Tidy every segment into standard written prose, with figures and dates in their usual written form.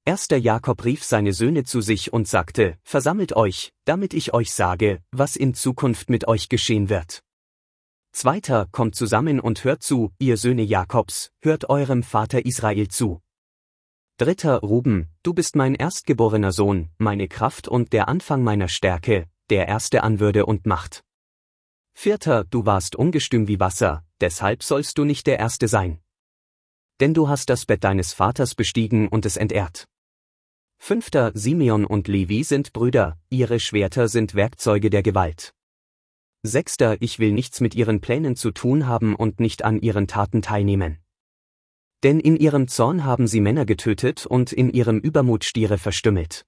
Jakob rief seine Söhne zu sich und sagte: Versammelt euch, damit ich euch sage, was in Zukunft mit euch geschehen wird. 2. Kommt zusammen und hört zu, ihr Söhne Jakobs, hört eurem Vater Israel zu. 3. Ruben, du bist mein erstgeborener Sohn, meine Kraft und der Anfang meiner Stärke, der Erste an Würde und Macht. 4. Du warst ungestüm wie Wasser, deshalb sollst du nicht der Erste sein. Denn du hast das Bett deines Vaters bestiegen und es entehrt. 5. Simeon und Levi sind Brüder, ihre Schwerter sind Werkzeuge der Gewalt. 6. Ich will nichts mit ihren Plänen zu tun haben und nicht an ihren Taten teilnehmen. Denn in ihrem Zorn haben sie Männer getötet und in ihrem Übermut Stiere verstümmelt.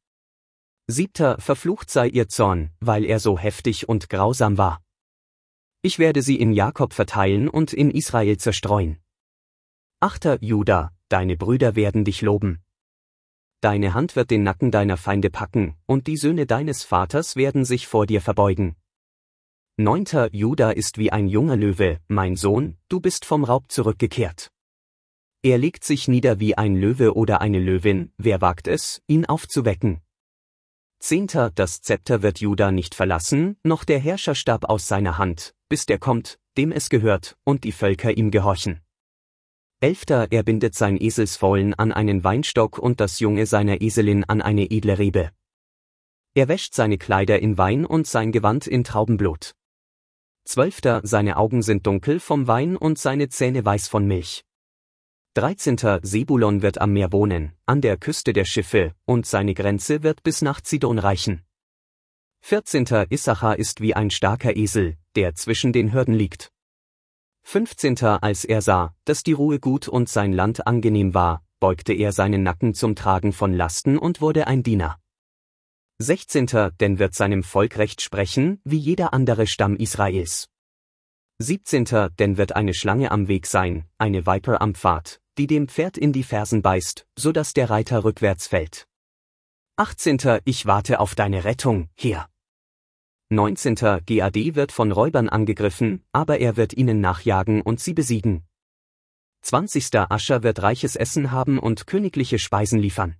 7. Verflucht sei ihr Zorn, weil er so heftig und grausam war. Ich werde sie in Jakob verteilen und in Israel zerstreuen. 8. Juda, deine Brüder werden dich loben. Deine Hand wird den Nacken deiner Feinde packen, und die Söhne deines Vaters werden sich vor dir verbeugen. 9. Juda ist wie ein junger Löwe, mein Sohn, du bist vom Raub zurückgekehrt. Er legt sich nieder wie ein Löwe oder eine Löwin, wer wagt es, ihn aufzuwecken? 10. Das Zepter wird Juda nicht verlassen, noch der Herrscherstab aus seiner Hand, bis der kommt, dem es gehört, und die Völker ihm gehorchen. 11. Er bindet sein Eselsfohlen an einen Weinstock und das Junge seiner Eselin an eine edle Rebe. Er wäscht seine Kleider in Wein und sein Gewand in Traubenblut. 12. Seine Augen sind dunkel vom Wein und seine Zähne weiß von Milch. 13. Sebulon wird am Meer wohnen, an der Küste der Schiffe, und seine Grenze wird bis nach Zidon reichen. 14. Issachar ist wie ein starker Esel, der zwischen den Hürden liegt. 15. Als er sah, dass die Ruhe gut und sein Land angenehm war, beugte er seinen Nacken zum Tragen von Lasten und wurde ein Diener. 16. Denn wird seinem Volk Recht sprechen, wie jeder andere Stamm Israels. 17. Denn wird eine Schlange am Weg sein, eine Viper am Pfad, die dem Pferd in die Fersen beißt, so dass der Reiter rückwärts fällt. 18. Ich warte auf deine Rettung, Herr. 19. Gad wird von Räubern angegriffen, aber er wird ihnen nachjagen und sie besiegen. 20. Ascher wird reiches Essen haben und königliche Speisen liefern.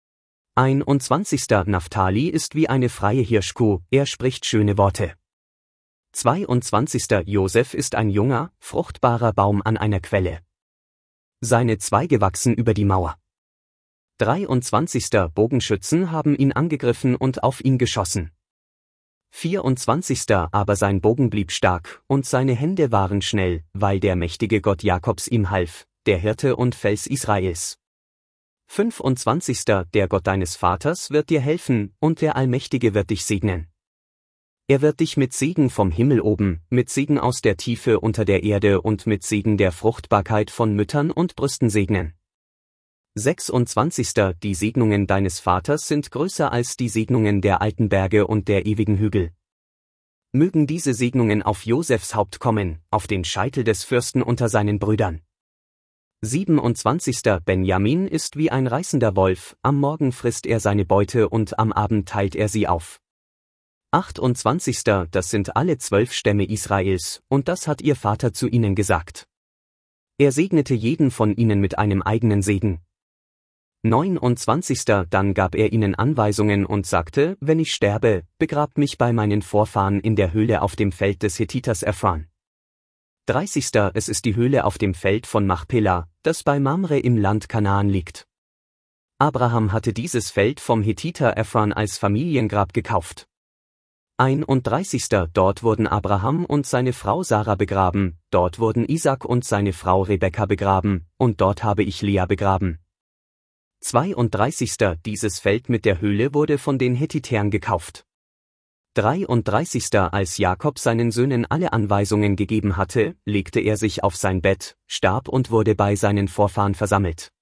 21. Naphtali ist wie eine freie Hirschkuh, er spricht schöne Worte. 22. Josef ist ein junger, fruchtbarer Baum an einer Quelle. Seine Zweige wachsen über die Mauer. 23. Bogenschützen haben ihn angegriffen und auf ihn geschossen. 24. Aber sein Bogen blieb stark, und seine Hände waren schnell, weil der mächtige Gott Jakobs ihm half, der Hirte und Fels Israels. 25. Der Gott deines Vaters wird dir helfen, und der Allmächtige wird dich segnen. Er wird dich mit Segen vom Himmel oben, mit Segen aus der Tiefe unter der Erde und mit Segen der Fruchtbarkeit von Müttern und Brüsten segnen. 26. Die Segnungen deines Vaters sind größer als die Segnungen der alten Berge und der ewigen Hügel. Mögen diese Segnungen auf Josefs Haupt kommen, auf den Scheitel des Fürsten unter seinen Brüdern. 27. Benjamin ist wie ein reißender Wolf, am Morgen frisst er seine Beute und am Abend teilt er sie auf. 28. Das sind alle 12 Stämme Israels, und das hat ihr Vater zu ihnen gesagt. Er segnete jeden von ihnen mit einem eigenen Segen. 29. Dann gab er ihnen Anweisungen und sagte: Wenn ich sterbe, begrabt mich bei meinen Vorfahren in der Höhle auf dem Feld des Hethiters Ephron. 30. Es ist die Höhle auf dem Feld von Machpela, das bei Mamre im Land Kanaan liegt. Abraham hatte dieses Feld vom Hethiter Ephron als Familiengrab gekauft. 31. Dort wurden Abraham und seine Frau Sarah begraben, dort wurden Isaac und seine Frau Rebekka begraben, und dort habe ich Lea begraben. 32. Dieses Feld mit der Höhle wurde von den Hethitern gekauft. 33. Als Jakob seinen Söhnen alle Anweisungen gegeben hatte, legte er sich auf sein Bett, starb und wurde bei seinen Vorfahren versammelt.